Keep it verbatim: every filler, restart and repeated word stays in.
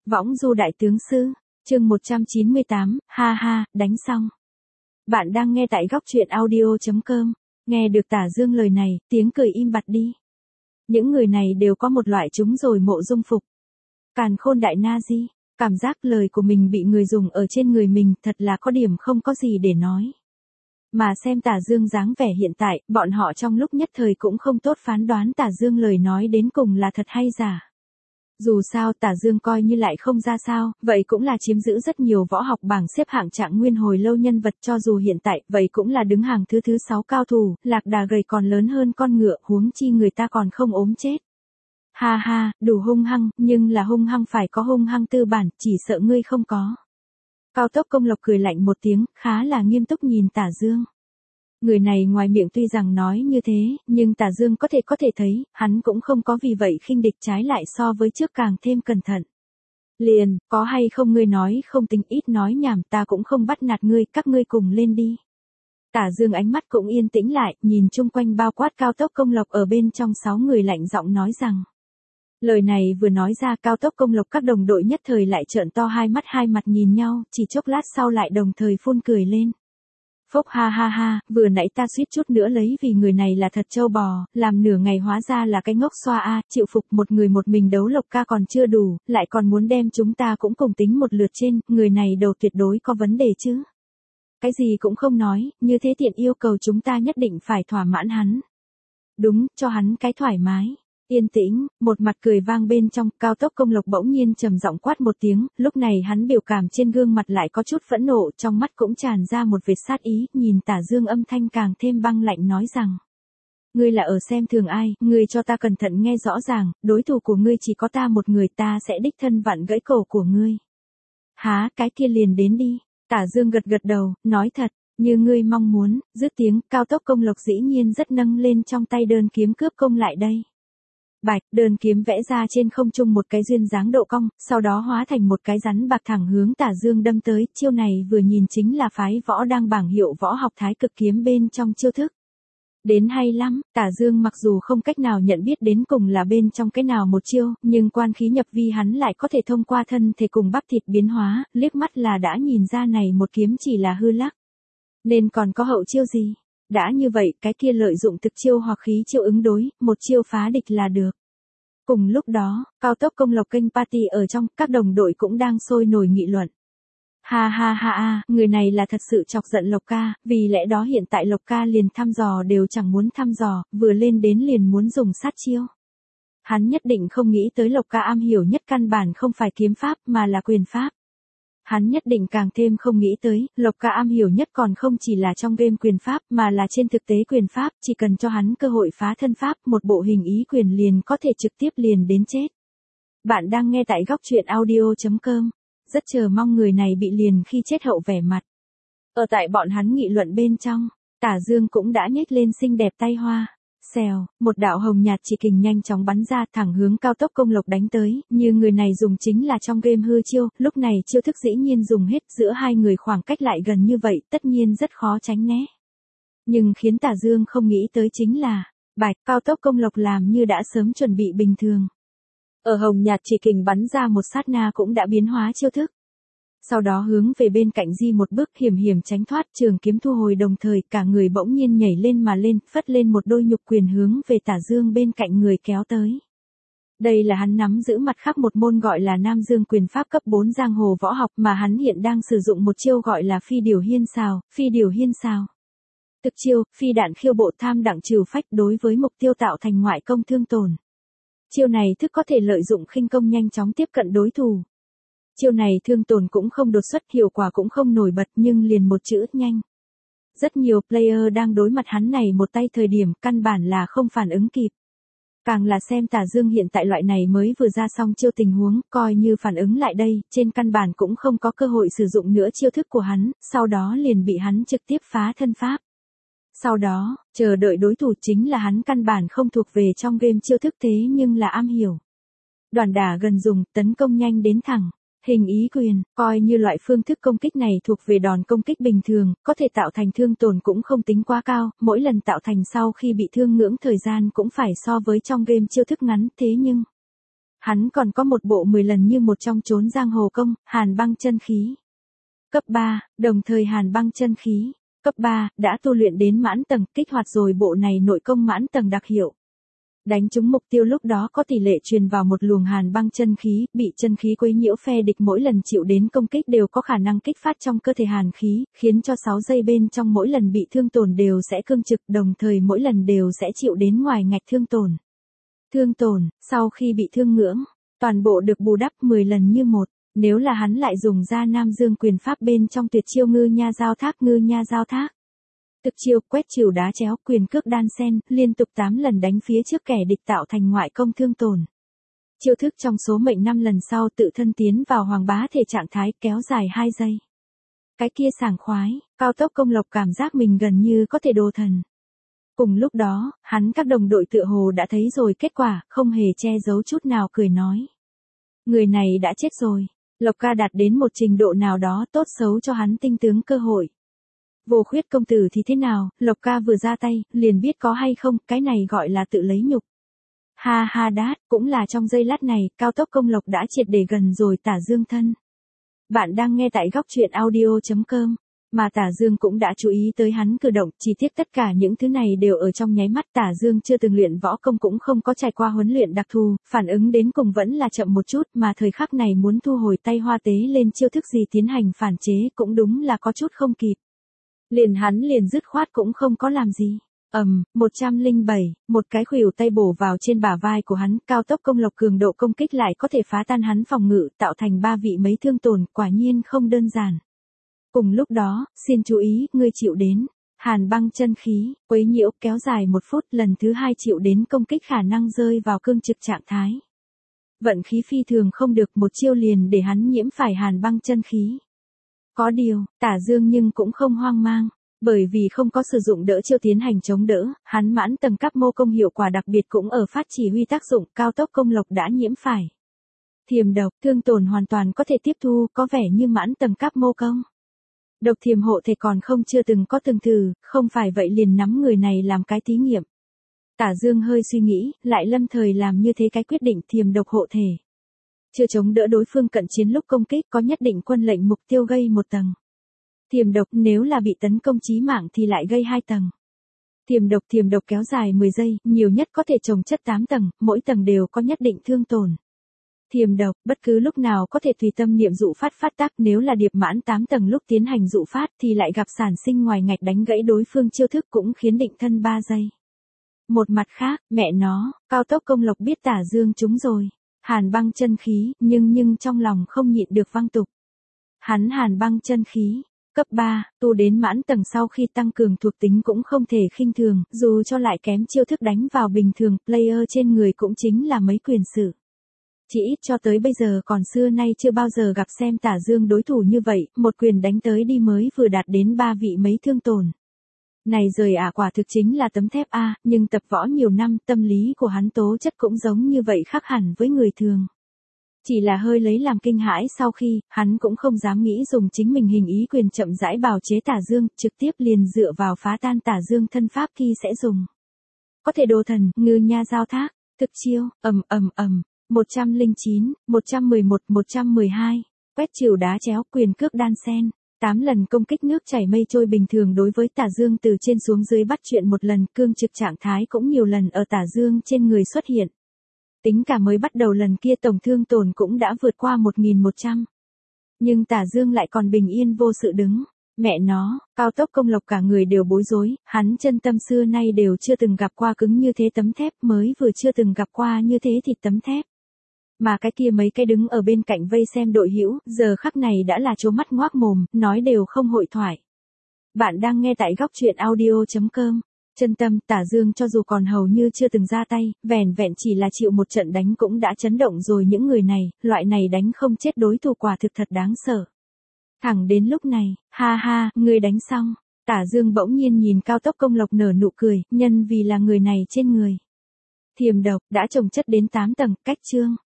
Võng du đại tướng sư, chương một trăm chín mươi tám, ha ha, đánh xong. Bạn đang nghe tại góc truyện audio chấm com, nghe được Tả Dương lời này, tiếng cười im bặt đi. Những người này đều có một loại chúng rồi mộ dung phục. Càn khôn đại na di, cảm giác lời của mình bị người dùng ở trên người mình thật là có điểm không có gì để nói. Mà xem Tả Dương dáng vẻ hiện tại, bọn họ trong lúc nhất thời cũng không tốt phán đoán Tả Dương lời nói đến cùng là thật hay giả. Dù sao Tả Dương coi như lại không ra sao, vậy cũng là chiếm giữ rất nhiều võ học bảng xếp hạng trạng nguyên hồi lâu nhân vật, cho dù hiện tại, vậy cũng là đứng hàng thứ thứ sáu cao thủ, lạc đà gầy còn lớn hơn con ngựa, huống chi người ta còn không ốm chết. Ha ha, đủ hung hăng, nhưng là hung hăng phải có hung hăng tư bản, chỉ sợ ngươi không có. Cao Tốc Công Lộc cười lạnh một tiếng, khá là nghiêm túc nhìn Tả Dương. Người này ngoài miệng tuy rằng nói như thế, nhưng Tả Dương có thể có thể thấy, hắn cũng không có vì vậy khinh địch, trái lại so với trước càng thêm cẩn thận. Liền, có hay không ngươi nói không tính, ít nói nhảm, ta cũng không bắt nạt ngươi, các ngươi cùng lên đi. Tả Dương ánh mắt cũng yên tĩnh lại, nhìn chung quanh bao quát Cao Tốc Công Lộc ở bên trong sáu người lạnh giọng nói rằng. Lời này vừa nói ra, Cao Tốc Công Lộc các đồng đội nhất thời lại trợn to hai mắt, hai mặt nhìn nhau, chỉ chốc lát sau lại đồng thời phun cười lên. Phốc ha ha ha, vừa nãy ta suýt chút nữa lấy vì người này là thật trâu bò, làm nửa ngày hóa ra là cái ngốc xoa a, chịu phục một người một mình đấu Lộc ca còn chưa đủ, lại còn muốn đem chúng ta cũng cùng tính một lượt trên, người này đầu tuyệt đối có vấn đề chứ. Cái gì cũng không nói, như thế tiện yêu cầu chúng ta nhất định phải thỏa mãn hắn. Đúng, cho hắn cái thoải mái. Yên tĩnh, một mặt cười vang bên trong, Cao Tốc Công Lộc bỗng nhiên trầm giọng quát một tiếng, lúc này hắn biểu cảm trên gương mặt lại có chút phẫn nộ, trong mắt cũng tràn ra một vệt sát ý, nhìn Tả Dương âm thanh càng thêm băng lạnh nói rằng. Ngươi là ở xem thường ai, ngươi cho ta cẩn thận nghe rõ ràng, đối thủ của ngươi chỉ có ta một người, ta sẽ đích thân vặn gãy cổ của ngươi. Há, cái kia liền đến đi. Tả Dương gật gật đầu, nói thật. Như ngươi mong muốn, dứt tiếng, Cao Tốc Công Lộc dĩ nhiên rất nâng lên trong tay đơn kiếm cướp công lại đây. Bạch, đơn kiếm vẽ ra trên không trung một cái duyên dáng độ cong, sau đó hóa thành một cái rắn bạc thẳng hướng Tả Dương đâm tới, chiêu này vừa nhìn chính là phái võ đang bảng hiệu võ học thái cực kiếm bên trong chiêu thức. Đến hay lắm, Tả Dương mặc dù không cách nào nhận biết đến cùng là bên trong cái nào một chiêu, nhưng quan khí nhập vi hắn lại có thể thông qua thân thể cùng bắp thịt biến hóa, liếc mắt là đã nhìn ra này một kiếm chỉ là hư lắc. Nên còn có hậu chiêu gì? Đã như vậy, cái kia lợi dụng thực chiêu hoặc khí chiêu ứng đối, một chiêu phá địch là được. Cùng lúc đó, Cao Tốc Công Lộc kênh party ở trong, các đồng đội cũng đang sôi nổi nghị luận. Ha ha ha ha, người này là thật sự chọc giận Lộc ca, vì lẽ đó hiện tại Lộc ca liền thăm dò đều chẳng muốn thăm dò, vừa lên đến liền muốn dùng sát chiêu. Hắn nhất định không nghĩ tới Lộc ca am hiểu nhất căn bản không phải kiếm pháp mà là quyền pháp. Hắn nhất định càng thêm không nghĩ tới, Lộc ca am hiểu nhất còn không chỉ là trong game quyền pháp mà là trên thực tế quyền pháp, chỉ cần cho hắn cơ hội phá thân pháp, một bộ hình ý quyền liền có thể trực tiếp liền đến chết. Bạn đang nghe tại góc truyện audio chấm com, rất chờ mong người này bị liền khi chết hậu vẻ mặt. Ở tại bọn hắn nghị luận bên trong, Tả Dương cũng đã nhếch lên xinh đẹp tay hoa. Xèo, một đạo hồng nhạt chỉ kình nhanh chóng bắn ra thẳng hướng Cao Tốc Công Lộc đánh tới, như người này dùng chính là trong game hư chiêu, lúc này chiêu thức dĩ nhiên dùng hết, giữa hai người khoảng cách lại gần như vậy, tất nhiên rất khó tránh né. Nhưng khiến Tả Dương không nghĩ tới chính là, bạch, Cao Tốc Công Lộc làm như đã sớm chuẩn bị bình thường. Ở hồng nhạt chỉ kình bắn ra một sát na cũng đã biến hóa chiêu thức. Sau đó hướng về bên cạnh di một bước, hiểm hiểm tránh thoát, trường kiếm thu hồi, đồng thời cả người bỗng nhiên nhảy lên mà lên, phất lên một đôi nhục quyền hướng về Tả Dương bên cạnh người kéo tới. Đây là hắn nắm giữ mặt khác một môn gọi là Nam Dương quyền pháp cấp bốn giang hồ võ học, mà hắn hiện đang sử dụng một chiêu gọi là phi điều hiên xào, phi điều hiên xào. Thực chiêu, phi đạn khiêu bộ tham đặng trừ phách, đối với mục tiêu tạo thành ngoại công thương tổn. Chiêu này thức có thể lợi dụng khinh công nhanh chóng tiếp cận đối thủ. Chiêu này thương tổn cũng không đột xuất, hiệu quả cũng không nổi bật, nhưng liền một chữ nhanh. Rất nhiều player đang đối mặt hắn này một tay thời điểm, căn bản là không phản ứng kịp. Càng là xem Tả Dương hiện tại loại này mới vừa ra xong chiêu tình huống, coi như phản ứng lại đây, trên căn bản cũng không có cơ hội sử dụng nữa chiêu thức của hắn, sau đó liền bị hắn trực tiếp phá thân pháp. Sau đó, chờ đợi đối thủ chính là hắn căn bản không thuộc về trong game chiêu thức thế nhưng là am hiểu. Đoàn đả gần dùng, tấn công nhanh đến thẳng. Hình ý quyền, coi như loại phương thức công kích này thuộc về đòn công kích bình thường, có thể tạo thành thương tổn cũng không tính quá cao, mỗi lần tạo thành sau khi bị thương ngưỡng thời gian cũng phải so với trong game chiêu thức ngắn, thế nhưng Hắn còn có một bộ mười lần như một trong chốn giang hồ công, hàn băng chân khí. Cấp ba, đồng thời hàn băng chân khí. Cấp ba, đã tu luyện đến mãn tầng, kích hoạt rồi bộ này nội công mãn tầng đặc hiệu. Đánh trúng mục tiêu lúc đó có tỷ lệ truyền vào một luồng hàn băng chân khí, bị chân khí quấy nhiễu phe địch mỗi lần chịu đến công kích đều có khả năng kích phát trong cơ thể hàn khí, khiến cho sáu giây bên trong mỗi lần bị thương tổn đều sẽ cương trực, đồng thời mỗi lần đều sẽ chịu đến ngoài ngạch thương tổn. Thương tổn, sau khi bị thương ngưỡng, toàn bộ được bù đắp mười lần như một. Nếu là hắn lại dùng ra Nam Dương quyền pháp bên trong tuyệt chiêu ngư nha giao thác ngư nha giao thác. Thực chiêu quét chiều đá chéo quyền cước đan sen, liên tục tám lần đánh phía trước kẻ địch tạo thành ngoại công thương tổn. Chiêu thức trong số mệnh năm lần sau tự thân tiến vào hoàng bá thể trạng thái kéo dài hai giây. Cái kia sảng khoái, cao tốc công lộc cảm giác mình gần như có thể đồ thần. Cùng lúc đó, hắn các đồng đội tựa hồ đã thấy rồi kết quả, không hề che giấu chút nào cười nói. Người này đã chết rồi. Lộc ca đạt đến một trình độ nào đó tốt xấu cho hắn tinh tướng cơ hội. Vô khuyết công tử thì thế nào, Lộc ca vừa ra tay, liền biết có hay không, cái này gọi là tự lấy nhục. Ha ha đát, cũng là trong giây lát này, cao tốc công lộc đã triệt để gần rồi Tả Dương thân. Bạn đang nghe tại góc truyện audio chấm com. Mà Tả Dương cũng đã chú ý tới hắn cử động, chi tiết tất cả những thứ này đều ở trong nháy mắt. Tả Dương chưa từng luyện võ công cũng không có trải qua huấn luyện đặc thù, phản ứng đến cùng vẫn là chậm một chút, mà thời khắc này muốn thu hồi tay hoa tế lên chiêu thức gì tiến hành phản chế cũng đúng là có chút không kịp. Liền hắn liền dứt khoát cũng không có làm gì. Ầm, um, một trăm lẻ bảy, một cái khuỷu tay bổ vào trên bả vai của hắn, cao tốc công lộc cường độ công kích lại có thể phá tan hắn phòng ngự, tạo thành ba vị mấy thương tổn, quả nhiên không đơn giản. Cùng lúc đó, xin chú ý, ngươi chịu đến, hàn băng chân khí, quấy nhiễu, kéo dài một phút, lần thứ hai chịu đến công kích khả năng rơi vào cương trực trạng thái. Vận khí phi thường không được, một chiêu liền để hắn nhiễm phải hàn băng chân khí. Có điều, Tả Dương nhưng cũng không hoang mang, bởi vì không có sử dụng đỡ chiêu tiến hành chống đỡ, hắn mãn tầng cấp mô công hiệu quả đặc biệt cũng ở phát chỉ huy tác dụng, cao tốc công lộc đã nhiễm phải. Thiềm độc, thương tổn hoàn toàn có thể tiếp thu, có vẻ như mãn tầng cấp mô công. Độc thiềm hộ thể còn không chưa từng có từng thử, không phải vậy liền nắm người này làm cái thí nghiệm. Tả Dương hơi suy nghĩ, lại lâm thời làm như thế cái quyết định thiềm độc hộ thể. Chưa chống đỡ đối phương cận chiến lúc công kích có nhất định quân lệnh mục tiêu gây một tầng. Thiềm độc nếu là bị tấn công chí mạng thì lại gây hai tầng. Thiềm độc thiềm độc kéo dài mười giây, nhiều nhất có thể chồng chất tám tầng, mỗi tầng đều có nhất định thương tổn. Thiềm độc, bất cứ lúc nào có thể tùy tâm niệm dụ phát phát tác, nếu là điệp mãn tám tầng lúc tiến hành dụ phát thì lại gặp sản sinh ngoài ngạch đánh gãy đối phương chiêu thức cũng khiến định thân ba giây. Một mặt khác, mẹ nó, cao tốc công lộc biết Tả Dương trúng rồi. Hàn băng chân khí, nhưng nhưng trong lòng không nhịn được văng tục. Hắn hàn băng chân khí, cấp ba, tu đến mãn tầng sau khi tăng cường thuộc tính cũng không thể khinh thường, dù cho lại kém chiêu thức đánh vào bình thường, player trên người cũng chính là mấy quyền sử. Chỉ ít cho tới bây giờ còn xưa nay chưa bao giờ gặp xem Tả Dương đối thủ như vậy, một quyền đánh tới đi mới vừa đạt đến ba vị mấy thương tổn. Này rời ả à, quả thực chính là tấm thép A, nhưng tập võ nhiều năm, tâm lý của hắn tố chất cũng giống như vậy khác hẳn với người thường. Chỉ là hơi lấy làm kinh hãi sau khi, hắn cũng không dám nghĩ dùng chính mình hình ý quyền chậm rãi bào chế Tả Dương, trực tiếp liền dựa vào phá tan Tả Dương thân pháp khi sẽ dùng. Có thể đồ thần, ngư nha giao thác, thực chiêu, ầm ầm ầm, một trăm lẻ chín, một trăm mười một, một trăm mười hai, quét chiều đá chéo, quyền cước đan sen. tám lần công kích nước chảy mây trôi bình thường đối với Tả Dương từ trên xuống dưới bắt chuyện một lần, cương trực trạng thái cũng nhiều lần ở Tả Dương trên người xuất hiện. Tính cả mới bắt đầu lần kia tổng thương tổn cũng đã vượt qua một nghìn một trăm. Nhưng Tả Dương lại còn bình yên vô sự đứng. Mẹ nó, cao tốc công lộc cả người đều bối rối, hắn chân tâm xưa nay đều chưa từng gặp qua cứng như thế tấm thép, mới vừa chưa từng gặp qua như thế thì tấm thép. Mà cái kia mấy cái đứng ở bên cạnh vây xem đội hữu, giờ khắc này đã là trố mắt ngoác mồm, nói đều không hội thoại. Bạn đang nghe tại góc truyện audio chấm com. Chân tâm, Tả Dương cho dù còn hầu như chưa từng ra tay, vẻn vẹn chỉ là chịu một trận đánh cũng đã chấn động rồi những người này, loại này đánh không chết đối thủ quả thực thật đáng sợ. Thẳng đến lúc này, ha ha, người đánh xong, Tả Dương bỗng nhiên nhìn cao tốc công lộc nở nụ cười, nhân vì là người này trên người. Thiềm độc, đã chồng chất đến tám tầng, cách chương.